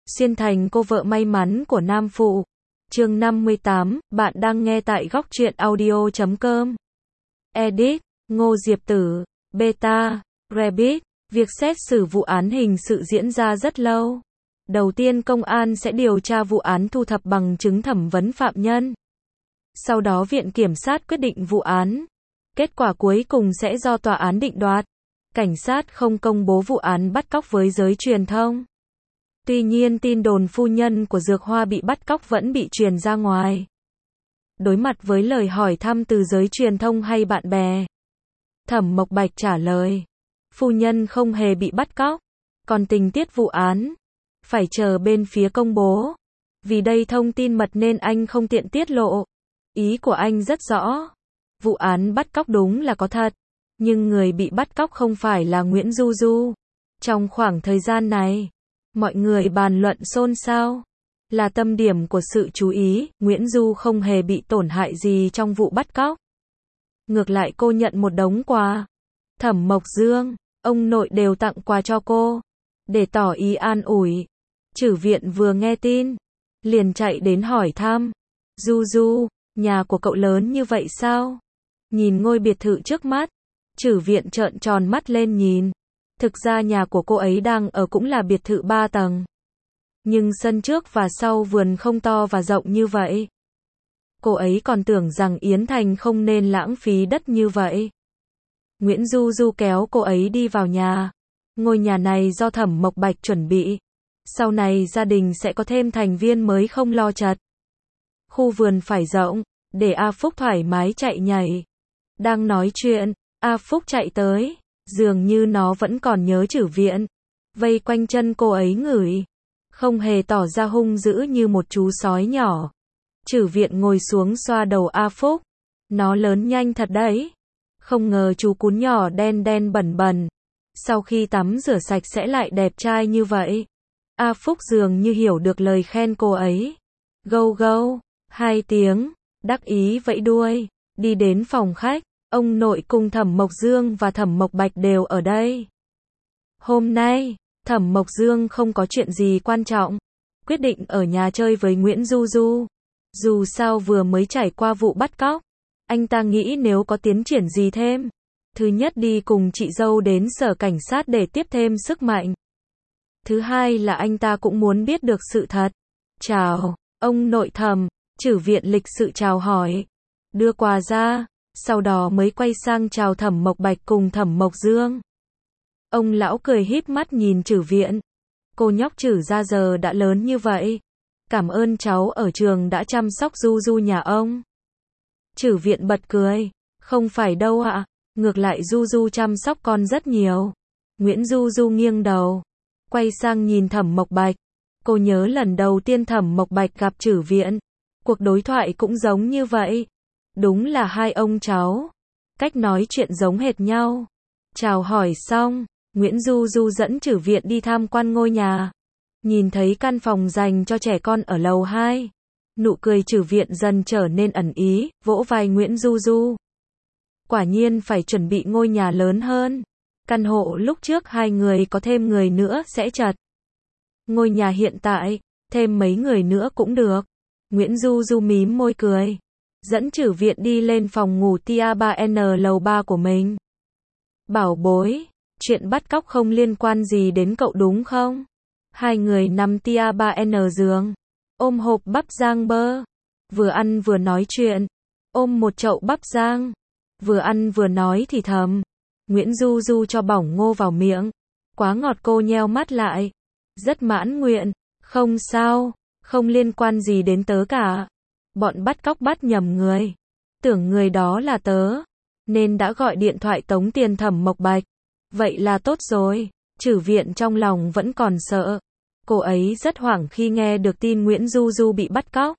Xuyên thành cô vợ may mắn của nam phụ. Chương 58, bạn đang nghe tại góc truyện audio.com. Edit, Ngô Diệp Tử, Beta, Rabbit. Việc xét xử vụ án hình sự diễn ra rất lâu. Đầu tiên công an sẽ điều tra vụ án, thu thập bằng chứng, thẩm vấn phạm nhân. Sau đó viện kiểm sát quyết định vụ án. Kết quả cuối cùng sẽ do tòa án định đoạt. Cảnh sát không công bố vụ án bắt cóc với giới truyền thông. Tuy nhiên tin đồn phu nhân của Dược Hoa bị bắt cóc vẫn bị truyền ra ngoài. Đối mặt với lời hỏi thăm từ giới truyền thông hay bạn bè, Thẩm Mộc Bạch trả lời, phu nhân không hề bị bắt cóc, còn tình tiết vụ án phải chờ bên phía công bố. Vì đây thông tin mật nên anh không tiện tiết lộ. Ý của anh rất rõ. Vụ án bắt cóc đúng là có thật, nhưng người bị bắt cóc không phải là Nguyễn Du Du. Trong khoảng thời gian này, mọi người bàn luận xôn xao, là tâm điểm của sự chú ý. Nguyễn Du không hề bị tổn hại gì trong vụ bắt cóc. Ngược lại cô nhận một đống quà. Thẩm Mộc Dương, ông nội đều tặng quà cho cô, để tỏ ý an ủi. Chử viện vừa nghe tin, liền chạy đến hỏi thăm. Du Du, nhà của cậu lớn như vậy sao? Nhìn ngôi biệt thự trước mắt, Chử viện trợn tròn mắt lên nhìn. Thực ra nhà của cô ấy đang ở cũng là biệt thự 3 tầng. Nhưng sân trước và sau vườn không to và rộng như vậy. Cô ấy còn tưởng rằng Yến Thành không nên lãng phí đất như vậy. Nguyễn Du Du kéo cô ấy đi vào nhà. Ngôi nhà này do Thẩm Mộc Bạch chuẩn bị. Sau này gia đình sẽ có thêm thành viên mới, không lo chật. Khu vườn phải rộng, để A Phúc thoải mái chạy nhảy. Đang nói chuyện, A Phúc chạy tới. Dường như nó vẫn còn nhớ Chử viện. Vây quanh chân cô ấy ngửi. Không hề tỏ ra hung dữ như một chú sói nhỏ. Chử viện ngồi xuống xoa đầu A Phúc. Nó lớn nhanh thật đấy. Không ngờ chú cún nhỏ đen đen bẩn bẩn, sau khi tắm rửa sạch sẽ lại đẹp trai như vậy. A Phúc dường như hiểu được lời khen cô ấy. Gâu gâu, 2 tiếng, đắc ý vẫy đuôi, đi đến phòng khách. Ông nội cùng Thẩm Mộc Dương và Thẩm Mộc Bạch đều ở đây. Hôm nay, Thẩm Mộc Dương không có chuyện gì quan trọng, quyết định ở nhà chơi với Nguyễn Du Du. Dù sao vừa mới trải qua vụ bắt cóc, anh ta nghĩ nếu có tiến triển gì thêm, thứ nhất đi cùng chị dâu đến sở cảnh sát để tiếp thêm sức mạnh. Thứ hai là anh ta cũng muốn biết được sự thật. Chào, ông nội Thẩm. Chử viện lịch sự chào hỏi, đưa quà ra, sau đó mới quay sang chào Thẩm Mộc Bạch cùng Thẩm Mộc Dương. Ông lão cười híp mắt nhìn Chử viện. Cô nhóc Chử ra giờ đã lớn như vậy. Cảm ơn cháu ở trường đã chăm sóc Du Du nhà ông. Chử viện bật cười. Không phải đâu ạ. Ngược lại Du Du chăm sóc con rất nhiều. Nguyễn Du Du nghiêng đầu, quay sang nhìn Thẩm Mộc Bạch. Cô nhớ lần đầu tiên Thẩm Mộc Bạch gặp Chử viện. Cuộc đối thoại cũng giống như vậy. Đúng là hai ông cháu. Cách nói chuyện giống hệt nhau. Chào hỏi xong, Nguyễn Du Du dẫn Chử viện đi tham quan ngôi nhà. Nhìn thấy căn phòng dành cho trẻ con ở lầu 2. Nụ cười Chử viện dần trở nên ẩn ý, vỗ vai Nguyễn Du Du. Quả nhiên phải chuẩn bị ngôi nhà lớn hơn. Căn hộ lúc trước 2 người có thêm người nữa sẽ chật. Ngôi nhà hiện tại, thêm mấy người nữa cũng được. Nguyễn Du Du mím môi cười, dẫn Chử viện đi lên phòng ngủ Tia 3N lầu 3 của mình. Bảo bối, chuyện bắt cóc không liên quan gì đến cậu đúng không? 2 người nằm Tia 3N giường, ôm hộp bắp rang bơ, vừa ăn vừa nói chuyện, ôm một chậu bắp rang, vừa ăn vừa nói thì thầm. Nguyễn Du Du cho bỏng ngô vào miệng, quá ngọt, cô nheo mắt lại, rất mãn nguyện. Không sao, không liên quan gì đến tớ cả. Bọn bắt cóc bắt nhầm người, tưởng người đó là tớ, nên đã gọi điện thoại tống tiền Thẩm Mộc Bạch. Vậy là tốt rồi. Chử viện trong lòng vẫn còn sợ. Cô ấy rất hoảng khi nghe được tin Nguyễn Du Du bị bắt cóc.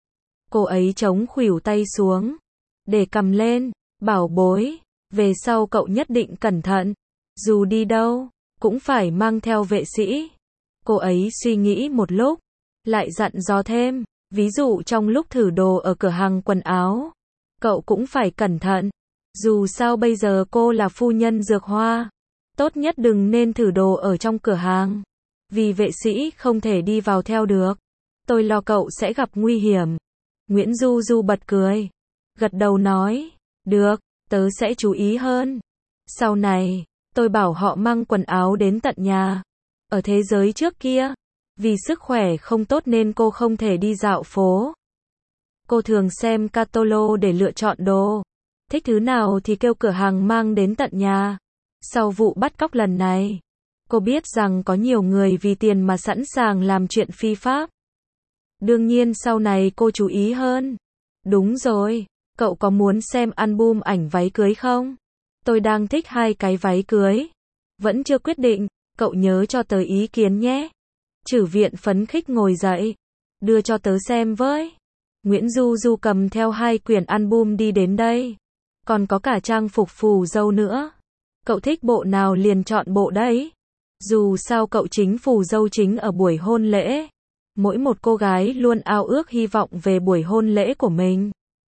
Cô ấy chống khuỷu tay xuống, để cầm lên. Bảo bối, về sau cậu nhất định cẩn thận. Dù đi đâu, cũng phải mang theo vệ sĩ. Cô ấy suy nghĩ một lúc, lại dặn dò thêm. Ví dụ trong lúc thử đồ ở cửa hàng quần áo, cậu cũng phải cẩn thận. Dù sao bây giờ cô là phu nhân Dược Hoa, tốt nhất đừng nên thử đồ ở trong cửa hàng. vì vệ sĩ không thể đi vào theo được. Tôi lo cậu sẽ gặp nguy hiểm. Nguyễn Du Du bật cười. Gật đầu nói, được, tớ sẽ chú ý hơn. Sau này, tôi bảo họ mang quần áo đến tận nhà. Ở thế giới trước kia, vì sức khỏe không tốt nên cô không thể đi dạo phố. Cô thường xem catalog để lựa chọn đồ. Thích thứ nào thì kêu cửa hàng mang đến tận nhà. Sau vụ bắt cóc lần này, cô biết rằng có nhiều người vì tiền mà sẵn sàng làm chuyện phi pháp. Đương nhiên sau này cô chú ý hơn. Đúng rồi, cậu có muốn xem album ảnh váy cưới không? Tôi đang thích 2 cái váy cưới. Vẫn chưa quyết định, cậu nhớ cho tớ ý kiến nhé. Chử Viện phấn khích ngồi dậy. Đưa cho tớ xem với. Nguyễn Du Du cầm theo 2 quyển album đi đến đây. Còn có cả trang phục phù dâu nữa. Cậu thích bộ nào liền chọn bộ đấy. Dù sao cậu chính phù dâu chính ở buổi hôn lễ. Mỗi một cô gái luôn ao ước hy vọng về buổi hôn lễ của mình.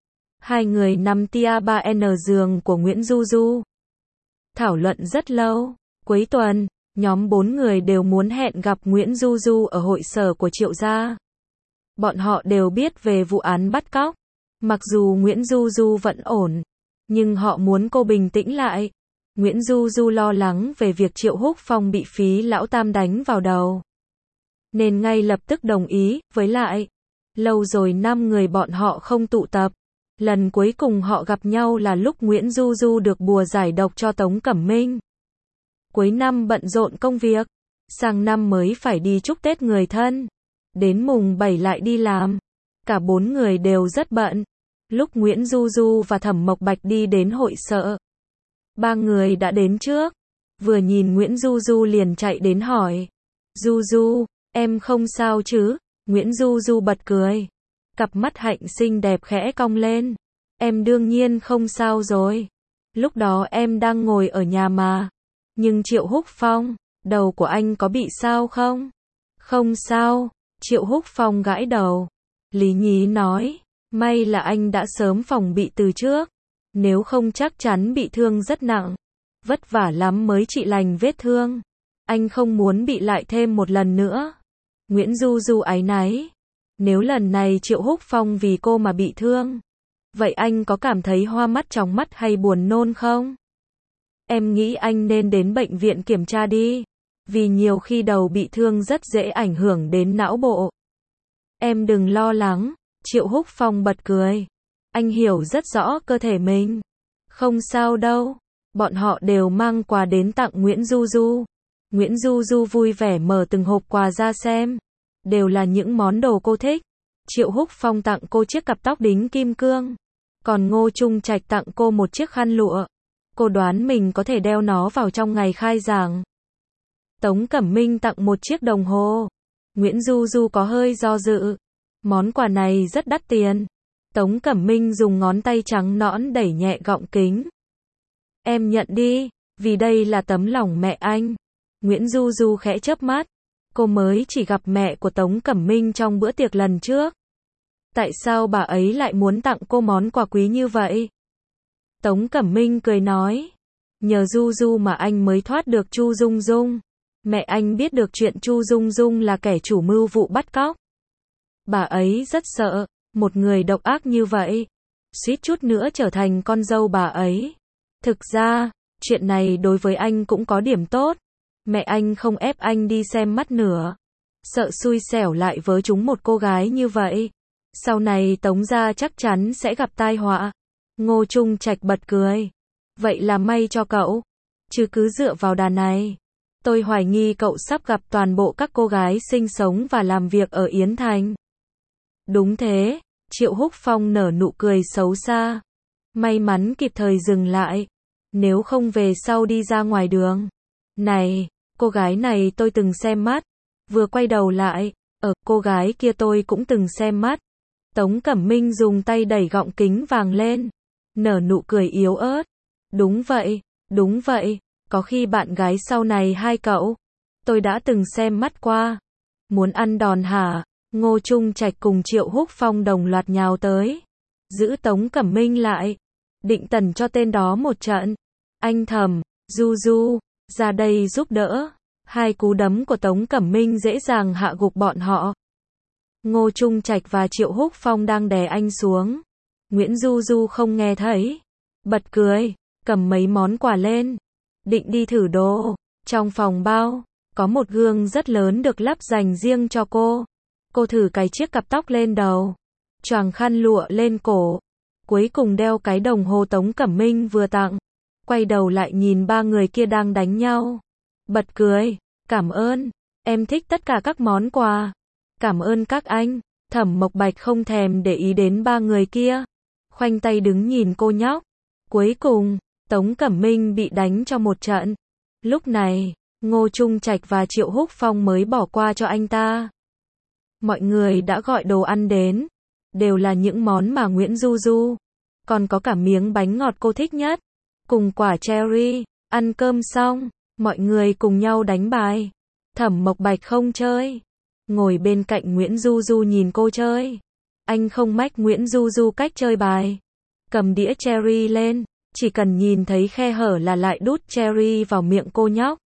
2 người nằm tia 3N giường của Nguyễn Du Du. Thảo luận rất lâu. Cuối tuần, nhóm 4 người đều muốn hẹn gặp Nguyễn Du Du ở hội sở của Triệu gia. Bọn họ đều biết về vụ án bắt cóc. Mặc dù Nguyễn Du Du vẫn ổn, nhưng họ muốn cô bình tĩnh lại. Nguyễn Du Du lo lắng về việc Triệu Húc Phong bị Phí Lão Tam đánh vào đầu, nên ngay lập tức đồng ý. Với lại, lâu rồi 5 người bọn họ không tụ tập. Lần cuối cùng họ gặp nhau là lúc Nguyễn Du Du được bùa giải độc cho Tống Cẩm Minh. Cuối năm bận rộn công việc, sang năm mới phải đi chúc Tết người thân. Đến mùng 7 lại đi làm. Cả 4 người đều rất bận. Lúc Nguyễn Du Du và Thẩm Mộc Bạch đi đến hội sở, 3 người đã đến trước. Vừa nhìn Nguyễn Du Du liền chạy đến hỏi. Du Du, em không sao chứ? Nguyễn Du Du bật cười. Cặp mắt hạnh xinh đẹp khẽ cong lên. Em đương nhiên không sao rồi. Lúc đó em đang ngồi ở nhà mà. Nhưng Triệu Húc Phong, đầu của anh có bị sao không? Không sao. Triệu Húc Phong gãi đầu. Lý nhí nói. May là anh đã sớm phòng bị từ trước. Nếu không chắc chắn bị thương rất nặng. Vất vả lắm mới trị lành vết thương. Anh không muốn bị lại thêm một lần nữa. Nguyễn Du Du áy náy. Nếu lần này Triệu Húc Phong vì cô mà bị thương, vậy anh có cảm thấy hoa mắt chóng mắt hay buồn nôn không? Em nghĩ anh nên đến bệnh viện kiểm tra đi. Vì nhiều khi đầu bị thương rất dễ ảnh hưởng đến não bộ. Em đừng lo lắng. Triệu Húc Phong bật cười. Anh hiểu rất rõ cơ thể mình. Không sao đâu. Bọn họ đều mang quà đến tặng Nguyễn Du Du. Nguyễn Du Du vui vẻ mở từng hộp quà ra xem. Đều là những món đồ cô thích. Triệu Húc Phong tặng cô chiếc cặp tóc đính kim cương. Còn Ngô Trung Trạch tặng cô một chiếc khăn lụa. Cô đoán mình có thể đeo nó vào trong ngày khai giảng. Tống Cẩm Minh tặng một chiếc đồng hồ. Nguyễn Du Du có hơi do dự. Món quà này rất đắt tiền. Tống Cẩm Minh dùng ngón tay trắng nõn đẩy nhẹ gọng kính. Em nhận đi, vì đây là tấm lòng mẹ anh. Nguyễn Du Du khẽ chớp mắt. Cô mới chỉ gặp mẹ của Tống Cẩm Minh trong bữa tiệc lần trước. Tại sao bà ấy lại muốn tặng cô món quà quý như vậy? Tống Cẩm Minh cười nói. Nhờ Du Du mà anh mới thoát được Chu Dung Dung. Mẹ anh biết được chuyện Chu Dung Dung là kẻ chủ mưu vụ bắt cóc. Bà ấy rất sợ, một người độc ác như vậy, suýt chút nữa trở thành con dâu bà ấy. Thực ra, chuyện này đối với anh cũng có điểm tốt. Mẹ anh không ép anh đi xem mắt nữa. Sợ xui xẻo lại vớ trúng một cô gái như vậy. Sau này Tống gia chắc chắn sẽ gặp tai họa. Ngô Trung Trạch bật cười. Vậy là may cho cậu. Chứ cứ dựa vào đà này, tôi hoài nghi cậu sắp gặp toàn bộ các cô gái sinh sống và làm việc ở Yến Thành. Đúng thế. Triệu Húc Phong nở nụ cười xấu xa. May mắn kịp thời dừng lại. Nếu không về sau đi ra ngoài đường. Này, cô gái này tôi từng xem mắt. Vừa quay đầu lại, cô gái kia tôi cũng từng xem mắt. Tống Cẩm Minh dùng tay đẩy gọng kính vàng lên. Nở nụ cười yếu ớt. Đúng vậy, có khi bạn gái sau này hai cậu. Tôi đã từng xem mắt qua. Muốn ăn đòn hả? Ngô Trung Trạch cùng Triệu Húc Phong đồng loạt nhào tới. Giữ Tống Cẩm Minh lại. Định tẩn cho tên đó một trận. Anh Thẩm, Du Du, ra đây giúp đỡ. Hai cú đấm của Tống Cẩm Minh dễ dàng hạ gục bọn họ. Ngô Trung Trạch và Triệu Húc Phong đang đè anh xuống. Nguyễn Du Du không nghe thấy. Bật cười, cầm mấy món quà lên. Định đi thử đồ. Trong phòng bao, có một gương rất lớn được lắp dành riêng cho cô. Cô thử cái chiếc cặp tóc lên đầu. Choàng khăn lụa lên cổ. Cuối cùng đeo cái đồng hồ Tống Cẩm Minh vừa tặng. Quay đầu lại nhìn ba người kia đang đánh nhau. Bật cười, cảm ơn. Em thích tất cả các món quà. Cảm ơn các anh. Thẩm Mộc Bạch không thèm để ý đến ba người kia. Khoanh tay đứng nhìn cô nhóc. Cuối cùng, Tống Cẩm Minh bị đánh cho một trận. Lúc này, Ngô Trung Trạch và Triệu Húc Phong mới bỏ qua cho anh ta. Mọi người đã gọi đồ ăn đến. Đều là những món mà Nguyễn Du Du. Còn có cả miếng bánh ngọt cô thích nhất. Cùng quả cherry. Ăn cơm xong, mọi người cùng nhau đánh bài. Thẩm Mộc Bạch không chơi. Ngồi bên cạnh Nguyễn Du Du nhìn cô chơi. Anh không mách Nguyễn Du Du cách chơi bài. Cầm đĩa cherry lên. Chỉ cần nhìn thấy khe hở là lại đút cherry vào miệng cô nhóc.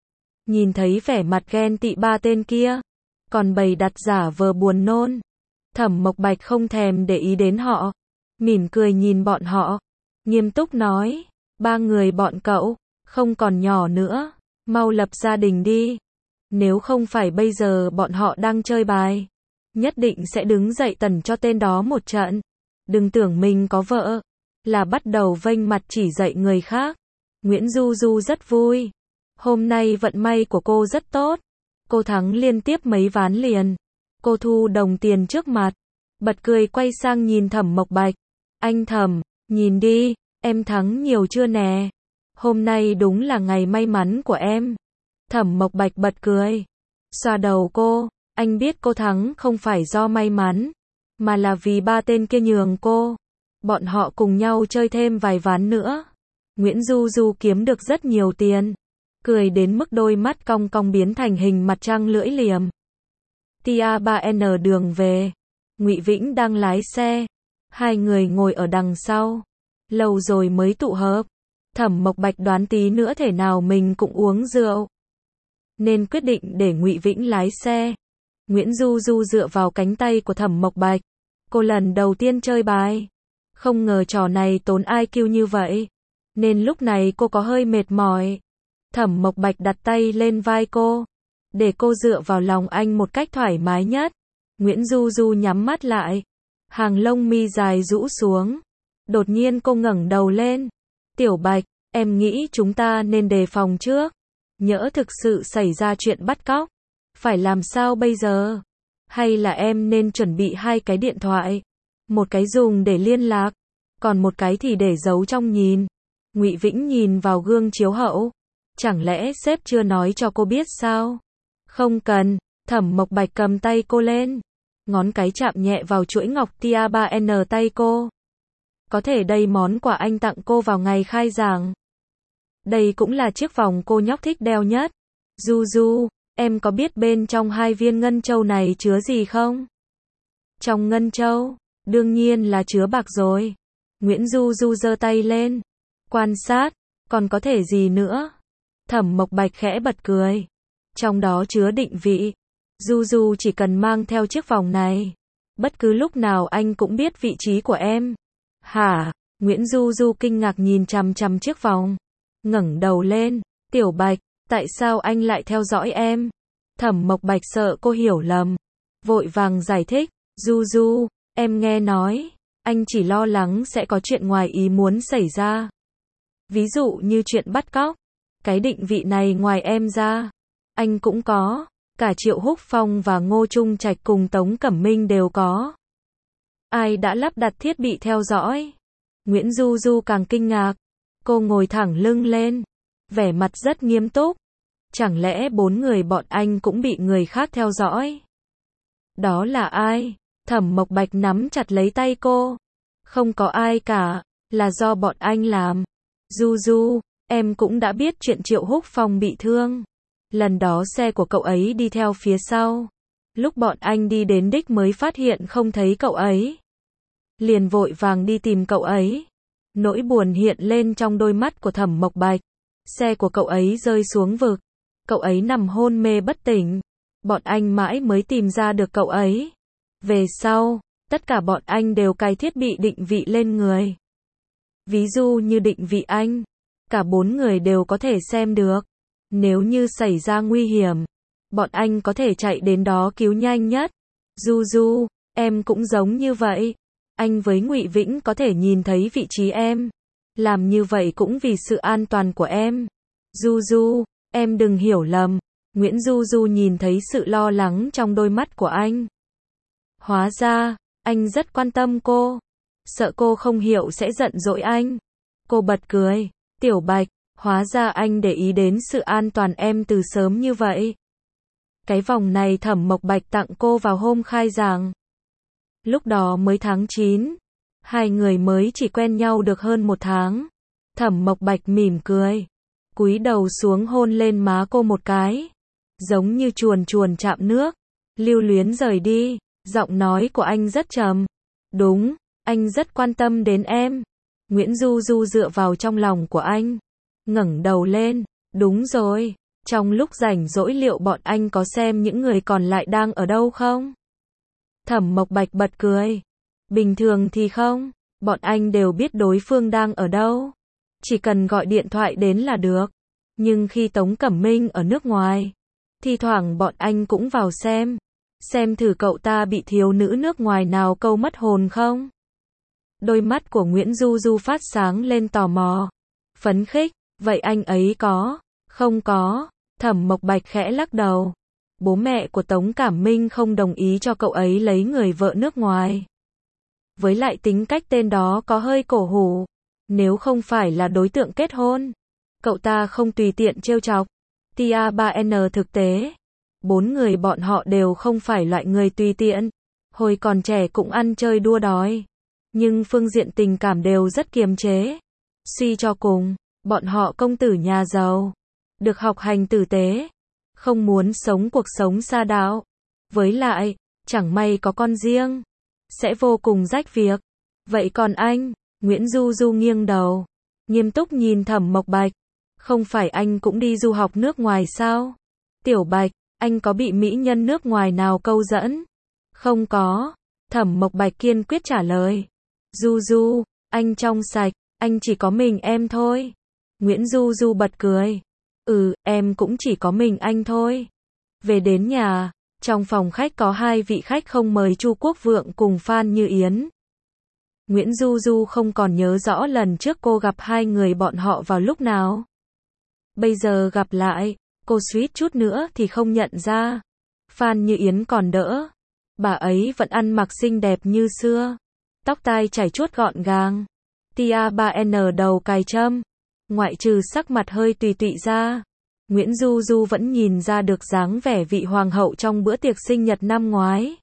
Nhìn thấy vẻ mặt ghen tị ba tên kia. Còn bày đặt giả vờ buồn nôn. Thẩm Mộc Bạch không thèm để ý đến họ. Mỉm cười nhìn bọn họ. Nghiêm túc nói. Ba người bọn cậu, không còn nhỏ nữa. Mau lập gia đình đi. Nếu không phải bây giờ bọn họ đang chơi bài. Nhất định sẽ đứng dậy tẩn cho tên đó một trận. Đừng tưởng mình có vợ. Là bắt đầu vênh mặt chỉ dạy người khác. Nguyễn Du Du rất vui. Hôm nay vận may của cô rất tốt. Cô thắng liên tiếp mấy ván liền. Cô thu đồng tiền trước mặt. Bật cười quay sang nhìn Thẩm Mộc Bạch. Anh Thẩm, nhìn đi, em thắng nhiều chưa nè. Hôm nay đúng là ngày may mắn của em. Thẩm Mộc Bạch bật cười. Xoa đầu cô, anh biết cô thắng không phải do may mắn. Mà là vì ba tên kia nhường cô. Bọn họ cùng nhau chơi thêm vài ván nữa. Nguyễn Du Du kiếm được rất nhiều tiền. Cười đến mức đôi mắt cong cong biến thành hình mặt trăng lưỡi liềm. Tia 3N đường về. Ngụy Vĩnh đang lái xe. Hai người ngồi ở đằng sau. Lâu rồi mới tụ hợp. Thẩm Mộc Bạch đoán tí nữa thể nào mình cũng uống rượu. Nên quyết định để Ngụy Vĩnh lái xe. Nguyễn Du Du dựa vào cánh tay của Thẩm Mộc Bạch. Cô lần đầu tiên chơi bài. Không ngờ trò này tốn IQ như vậy. Nên lúc này cô có hơi mệt mỏi. Thẩm Mộc Bạch đặt tay lên vai cô. Để cô dựa vào lòng anh một cách thoải mái nhất. Nguyễn Du Du nhắm mắt lại. Hàng lông mi dài rũ xuống. Đột nhiên cô ngẩng đầu lên. Tiểu Bạch, em nghĩ chúng ta nên đề phòng trước. Nhỡ thực sự xảy ra chuyện bắt cóc. Phải làm sao bây giờ? Hay là em nên chuẩn bị hai cái điện thoại. Một cái dùng để liên lạc. Còn một cái thì để giấu trong nhìn. Ngụy Vĩnh nhìn vào gương chiếu hậu. Chẳng lẽ sếp chưa nói cho cô biết sao? Không cần. Thẩm Mộc Bạch cầm tay cô lên. Ngón cái chạm nhẹ vào chuỗi ngọc tia 3N tay cô. Có thể đây món quà anh tặng cô vào ngày khai giảng. Đây cũng là chiếc vòng cô nhóc thích đeo nhất. Du Du, em có biết bên trong hai viên ngân châu này chứa gì không? Trong ngân châu, đương nhiên là chứa bạc rồi. Nguyễn Du Du giơ tay lên. Quan sát, còn có thể gì nữa? Thẩm Mộc Bạch khẽ bật cười. Trong đó chứa định vị. Du Du chỉ cần mang theo chiếc vòng này. Bất cứ lúc nào anh cũng biết vị trí của em. Hả? Nguyễn Du Du kinh ngạc nhìn chằm chằm chiếc vòng. Ngẩng đầu lên. Tiểu Bạch, tại sao anh lại theo dõi em? Thẩm Mộc Bạch sợ cô hiểu lầm. Vội vàng giải thích. Du Du, em nghe nói. Anh chỉ lo lắng sẽ có chuyện ngoài ý muốn xảy ra. Ví dụ như chuyện bắt cóc. Cái định vị này ngoài em ra. Anh cũng có. Cả Triệu Húc Phong và Ngô Trung Trạch cùng Tống Cẩm Minh đều có. Ai đã lắp đặt thiết bị theo dõi? Nguyễn Du Du càng kinh ngạc. Cô ngồi thẳng lưng lên. Vẻ mặt rất nghiêm túc. Chẳng lẽ 4 người bọn anh cũng bị người khác theo dõi? Đó là ai? Thẩm Mộc Bạch nắm chặt lấy tay cô. Không có ai cả. Là do bọn anh làm. Du Du, em cũng đã biết chuyện Triệu Húc Phong bị thương. Lần đó xe của cậu ấy đi theo phía sau. Lúc bọn anh đi đến đích mới phát hiện không thấy cậu ấy. Liền vội vàng đi tìm cậu ấy. Nỗi buồn hiện lên trong đôi mắt của Thẩm Mộc Bạch. Xe của cậu ấy rơi xuống vực. cậu ấy nằm hôn mê bất tỉnh. Bọn anh mãi mới tìm ra được cậu ấy. Về sau, tất cả bọn anh đều cài thiết bị định vị lên người. Ví dụ như định vị anh, cả 4 người đều có thể xem được. Nếu như xảy ra nguy hiểm, bọn anh có thể chạy đến đó cứu nhanh nhất. Du Du, em cũng giống như vậy. Anh với Ngụy Vĩnh có thể nhìn thấy vị trí em. Làm như vậy cũng vì sự an toàn của em. Du Du, em đừng hiểu lầm. Nguyễn Du Du nhìn thấy sự lo lắng trong đôi mắt của anh. Hóa ra, anh rất quan tâm cô. Sợ cô không hiểu sẽ giận dỗi anh. Cô bật cười. Tiểu Bạch, hóa ra anh để ý đến sự an toàn em từ sớm như vậy. Cái vòng này Thẩm Mộc Bạch tặng cô vào hôm khai giảng. Lúc đó mới tháng 9. Hai người mới chỉ quen nhau được hơn 1 tháng. Thẩm Mộc Bạch mỉm cười. Cúi đầu xuống hôn lên má cô một cái. Giống như chuồn chuồn chạm nước. Lưu luyến rời đi. Giọng nói của anh rất trầm. Đúng, anh rất quan tâm đến em. Nguyễn Du Du dựa vào trong lòng của anh. Ngẩng đầu lên. Đúng rồi. Trong lúc rảnh rỗi liệu bọn anh có xem những người còn lại đang ở đâu không? Thẩm Mộc Bạch bật cười. Bình thường thì không. Bọn anh đều biết đối phương đang ở đâu. Chỉ cần gọi điện thoại đến là được. Nhưng khi Tống Cẩm Minh ở nước ngoài, thi thoảng bọn anh cũng vào xem. Xem thử cậu ta bị thiếu nữ nước ngoài nào câu mất hồn không? Đôi mắt của Nguyễn Du Du phát sáng lên tò mò. Phấn khích, vậy anh ấy có? Không có. Thẩm Mộc Bạch khẽ lắc đầu. Bố mẹ của Tống Cẩm Minh không đồng ý cho cậu ấy lấy người vợ nước ngoài. Với lại tính cách tên đó có hơi cổ hủ. Nếu không phải là đối tượng kết hôn, cậu ta không tùy tiện trêu chọc. Tia 3N thực tế, 4 người bọn họ đều không phải loại người tùy tiện. Hồi còn trẻ cũng ăn chơi đua đòi. Nhưng phương diện tình cảm đều rất kiềm chế. Suy cho cùng, bọn họ công tử nhà giàu. Được học hành tử tế. Không muốn sống cuộc sống sa đọa. Với lại, chẳng may có con riêng. Sẽ vô cùng rách việc. Vậy còn anh? Nguyễn Du Du nghiêng đầu. Nghiêm túc nhìn Thẩm Mộc Bạch. Không phải anh cũng đi du học nước ngoài sao? Tiểu Bạch, anh có bị mỹ nhân nước ngoài nào câu dẫn? Không có. Thẩm Mộc Bạch kiên quyết trả lời. Du Du, anh trong sạch, anh chỉ có mình em thôi. Nguyễn Du Du bật cười. Em cũng chỉ có mình anh thôi. Về đến nhà, trong phòng khách có 2 vị khách không mời Chu Quốc Vượng cùng Phan Như Yến. Nguyễn Du Du không còn nhớ rõ lần trước cô gặp 2 người bọn họ vào lúc nào. Bây giờ gặp lại, cô suýt chút nữa thì không nhận ra. Phan Như Yến còn đỡ. Bà ấy vẫn ăn mặc xinh đẹp như xưa. Tóc tai chảy chuốt gọn gàng. Tia 3N đầu cài trâm. Ngoại trừ sắc mặt hơi tùy tụy ra, Nguyễn Du Du vẫn nhìn ra được dáng vẻ vị hoàng hậu trong bữa tiệc sinh nhật năm ngoái.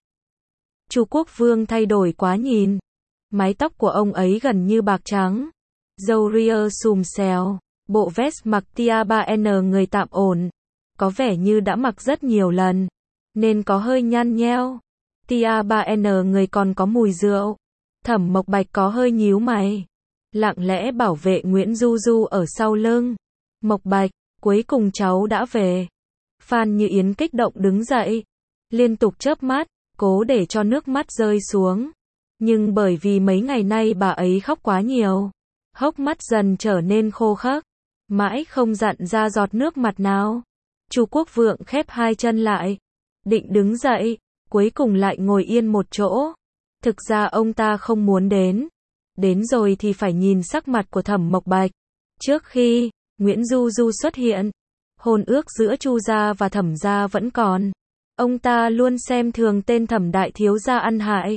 Chu Quốc Vương thay đổi quá nhìn. Mái tóc của ông ấy gần như bạc trắng. Râu ria xùm xèo. Bộ vest mặc Tia 3N người tạm ổn. Có vẻ như đã mặc rất nhiều lần. Nên có hơi nhăn nheo. Tia 3N người còn có mùi rượu. Thẩm Mộc Bạch có hơi nhíu mày. Lặng lẽ bảo vệ Nguyễn Du Du ở sau lưng. Mộc Bạch, cuối cùng cháu đã về. Phan Như Yến kích động đứng dậy. Liên tục chớp mắt, cố để cho nước mắt rơi xuống. Nhưng bởi vì mấy ngày nay bà ấy khóc quá nhiều. Hốc mắt dần trở nên khô khắc. Mãi không dặn ra giọt nước mặt nào. Chu Quốc Vượng khép 2 chân lại. Định đứng dậy, cuối cùng lại ngồi yên một chỗ. Thực ra ông ta không muốn đến. Đến rồi thì phải nhìn sắc mặt của Thẩm Mộc Bạch. Trước khi Nguyễn Du Du xuất hiện, hôn ước giữa Chu gia và Thẩm gia vẫn còn. Ông ta luôn xem thường tên Thẩm đại thiếu gia ăn hại.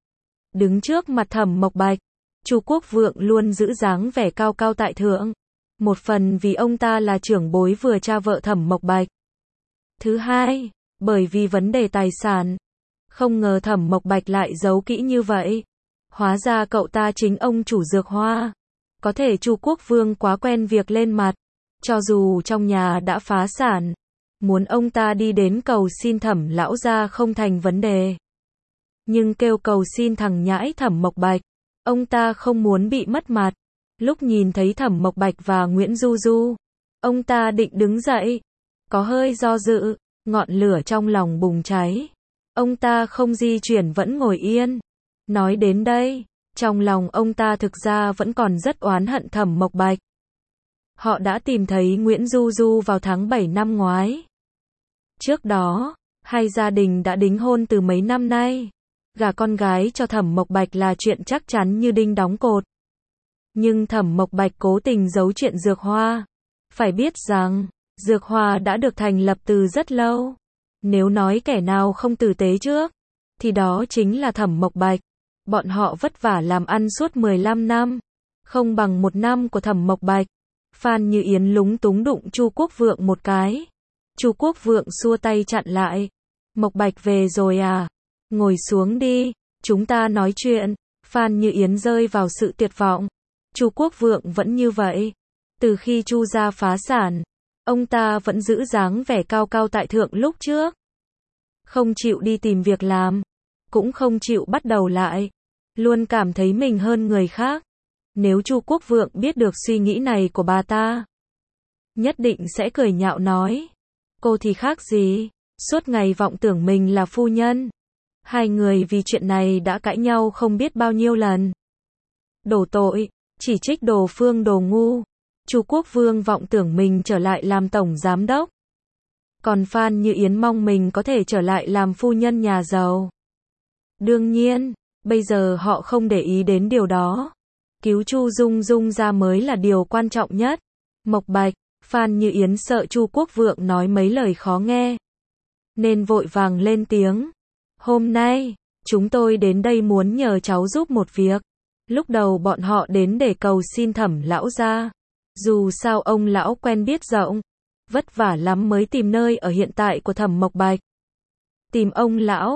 Đứng trước mặt Thẩm Mộc Bạch, Chu Quốc Vượng luôn giữ dáng vẻ cao cao tại thượng. Một phần vì ông ta là trưởng bối vừa cha vợ Thẩm Mộc Bạch. Thứ hai, bởi vì vấn đề tài sản. Không ngờ Thẩm Mộc Bạch lại giấu kỹ như vậy. Hóa ra cậu ta chính ông chủ dược hoa. Có thể Chu Quốc Vương quá quen việc lên mặt. Cho dù trong nhà đã phá sản, muốn ông ta đi đến cầu xin Thẩm lão gia không thành vấn đề. Nhưng kêu cầu xin thằng nhãi Thẩm Mộc Bạch, ông ta không muốn bị mất mặt. Lúc nhìn thấy Thẩm Mộc Bạch và Nguyễn Du Du, ông ta định đứng dậy. có hơi do dự, ngọn lửa trong lòng bùng cháy. Ông ta không di chuyển vẫn ngồi yên. Nói đến đây, trong lòng ông ta thực ra vẫn còn rất oán hận Thẩm Mộc Bạch. Họ đã tìm thấy Nguyễn Du Du vào tháng 7 năm ngoái. Trước đó, hai gia đình đã đính hôn từ mấy năm nay. Gả con gái cho Thẩm Mộc Bạch là chuyện chắc chắn như đinh đóng cột. Nhưng Thẩm Mộc Bạch cố tình giấu chuyện Dược Hoa. Phải biết rằng, Dược Hoa đã được thành lập từ rất lâu. Nếu nói kẻ nào không tử tế trước, thì đó chính là Thẩm Mộc Bạch. Bọn họ vất vả làm ăn suốt 15 năm, không bằng 1 năm của Thẩm Mộc Bạch. Phan Như Yến lúng túng đụng Chu Quốc Vượng một cái. Chu Quốc Vượng xua tay chặn lại. Mộc Bạch về rồi à? Ngồi xuống đi, chúng ta nói chuyện. Phan Như Yến rơi vào sự tuyệt vọng. Chu Quốc Vượng vẫn như vậy. Từ khi Chu gia phá sản, ông ta vẫn giữ dáng vẻ cao cao tại thượng lúc trước. Không chịu đi tìm việc làm, cũng không chịu bắt đầu lại. Luôn cảm thấy mình hơn người khác. Nếu Chu Quốc Vượng biết được suy nghĩ này của bà ta, nhất định sẽ cười nhạo nói. Cô thì khác gì, suốt ngày vọng tưởng mình là phu nhân. Hai người vì chuyện này đã cãi nhau không biết bao nhiêu lần. Đổ tội, chỉ trích Đồ Phương đồ ngu. Chu Quốc Vương vọng tưởng mình trở lại làm tổng giám đốc. Còn Phan Như Yến mong mình có thể trở lại làm phu nhân nhà giàu. Đương nhiên, bây giờ họ không để ý đến điều đó. Cứu Chu Dung Dung ra mới là điều quan trọng nhất. Mộc Bạch, Phan Như Yến sợ Chu Quốc Vượng nói mấy lời khó nghe, nên vội vàng lên tiếng. Hôm nay, chúng tôi đến đây muốn nhờ cháu giúp một việc. Lúc đầu bọn họ đến để cầu xin Thẩm lão gia. Dù sao ông lão quen biết rộng, vất vả lắm mới tìm nơi ở hiện tại của Thẩm Mộc Bạch. Tìm ông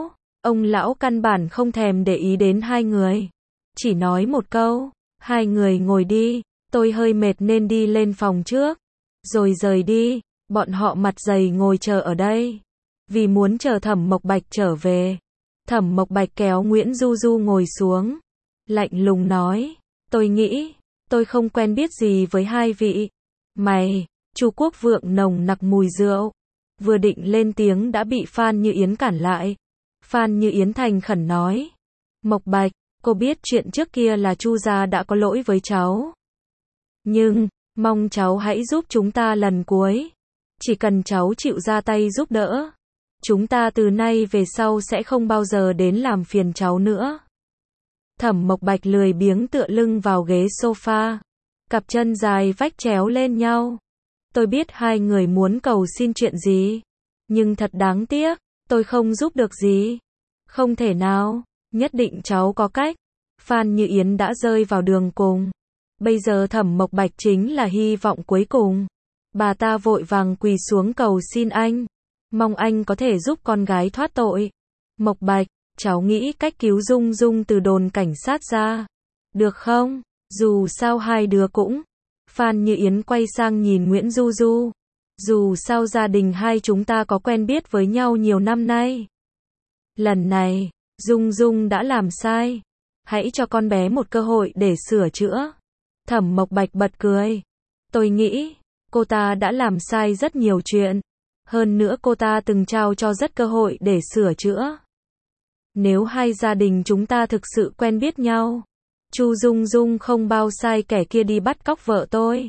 lão căn bản không thèm để ý đến hai người. Chỉ nói một câu, hai người ngồi đi, tôi hơi mệt nên đi lên phòng trước. Rồi rời đi, bọn họ mặt dày ngồi chờ ở đây. Vì muốn chờ Thẩm Mộc Bạch trở về. Thẩm Mộc Bạch kéo Nguyễn Du Du ngồi xuống. Lạnh lùng nói, tôi nghĩ, tôi không quen biết gì với hai vị. Mày, Chu Quốc Vượng nồng nặc mùi rượu. Vừa định lên tiếng đã bị Phan Như Yến cản lại. Phan Như Yến thành khẩn nói. Mộc Bạch, cô biết chuyện trước kia là Chu gia đã có lỗi với cháu. Nhưng, mong cháu hãy giúp chúng ta lần cuối. Chỉ cần cháu chịu ra tay giúp đỡ, chúng ta từ nay về sau sẽ không bao giờ đến làm phiền cháu nữa. Thẩm Mộc Bạch lười biếng tựa lưng vào ghế sofa, cặp chân dài vách chéo lên nhau. Tôi biết hai người muốn cầu xin chuyện gì, nhưng thật đáng tiếc, tôi không giúp được gì. Không thể nào, nhất định cháu có cách. Phan Như Yến đã rơi vào đường cùng. Bây giờ Thẩm Mộc Bạch chính là hy vọng cuối cùng. Bà ta vội vàng quỳ xuống cầu xin anh. Mong anh có thể giúp con gái thoát tội. Mộc Bạch, cháu nghĩ cách cứu Dung Dung từ đồn cảnh sát ra. Được không? Dù sao hai đứa cũng. Phan Như Yến quay sang nhìn Nguyễn Du Du. Dù sao gia đình hai chúng ta có quen biết với nhau nhiều năm nay. Lần này, Dung Dung đã làm sai. Hãy cho con bé một cơ hội để sửa chữa. Thẩm Mộc Bạch bật cười. Tôi nghĩ, cô ta đã làm sai rất nhiều chuyện. Hơn nữa cô ta từng trao cho rất cơ hội để sửa chữa. Nếu hai gia đình chúng ta thực sự quen biết nhau, Chu Dung Dung không bao sai kẻ kia đi bắt cóc vợ tôi.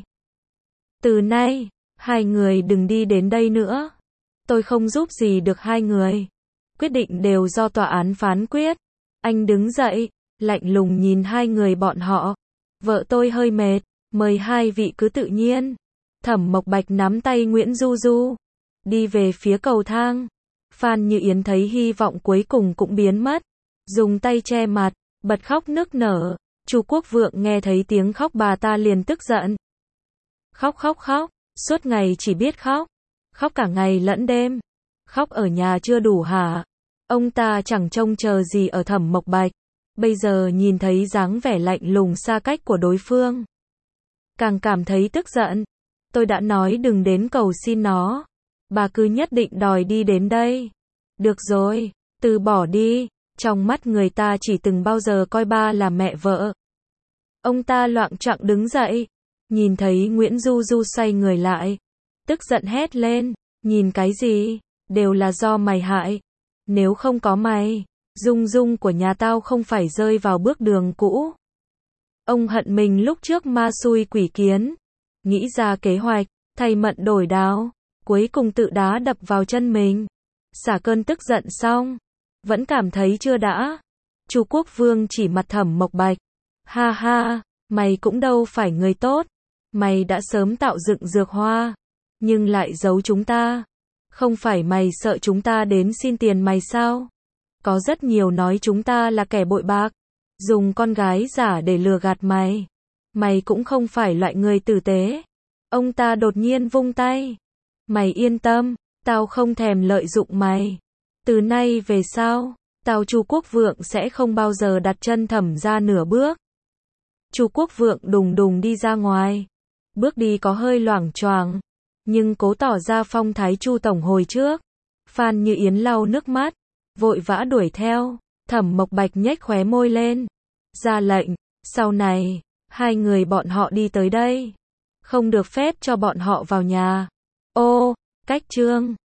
Từ nay, hai người đừng đi đến đây nữa. Tôi không giúp gì được hai người. Quyết định đều do tòa án phán quyết. Anh đứng dậy, lạnh lùng nhìn hai người bọn họ. Vợ tôi hơi mệt, mời hai vị cứ tự nhiên. Thẩm Mộc Bạch nắm tay Nguyễn Du Du, đi về phía cầu thang. Phan Như Yến thấy hy vọng cuối cùng cũng biến mất, dùng tay che mặt, bật khóc nức nở. Chu Quốc Vượng nghe thấy tiếng khóc bà ta liền tức giận. Khóc khóc khóc, suốt ngày chỉ biết khóc. Khóc cả ngày lẫn đêm. Khóc ở nhà chưa đủ hả? Ông ta chẳng trông chờ gì ở Thẩm Mộc Bạch. Bây giờ nhìn thấy dáng vẻ lạnh lùng xa cách của đối phương, càng cảm thấy tức giận. Tôi đã nói đừng đến cầu xin nó. Bà cứ nhất định đòi đi đến đây. Được rồi, từ bỏ đi. Trong mắt người ta chỉ từng bao giờ coi ba là mẹ vợ. Ông ta loạng choạng đứng dậy. Nhìn thấy Nguyễn Du Du xoay người lại, tức giận hét lên. Nhìn cái gì? Đều là do mày hại. Nếu không có mày, Dung Dung của nhà tao không phải rơi vào bước đường cũ. Ông hận mình lúc trước ma xui quỷ kiến. Nghĩ ra kế hoạch, thay mận đổi đao. Cuối cùng tự đá đập vào chân mình. Xả cơn tức giận xong. Vẫn cảm thấy chưa đã. Chu Quốc Vương chỉ mặt Thẩm Mộc Bạch. Ha ha, mày cũng đâu phải người tốt. Mày đã sớm tạo dựng dược hoa. Nhưng lại giấu chúng ta. Không phải mày sợ chúng ta đến xin tiền mày sao? Có rất nhiều nói chúng ta là kẻ bội bạc. Dùng con gái giả để lừa gạt mày. Mày cũng không phải loại người tử tế. Ông ta đột nhiên vung tay. Mày yên tâm, tao không thèm lợi dụng mày. Từ nay về sau, tao Chu Quốc Vượng sẽ không bao giờ đặt chân Thẩm ra nửa bước. Chu Quốc Vượng đùng đùng đi ra ngoài. Bước đi có hơi loảng choàng, nhưng cố tỏ ra phong thái Chu tổng hồi trước. Phan Như Yến lau nước mắt, vội vã đuổi theo. Thẩm Mộc Bạch nhếch khóe môi lên, ra lệnh, sau này, hai người bọn họ đi tới đây, không được phép cho bọn họ vào nhà. Ô, cách chương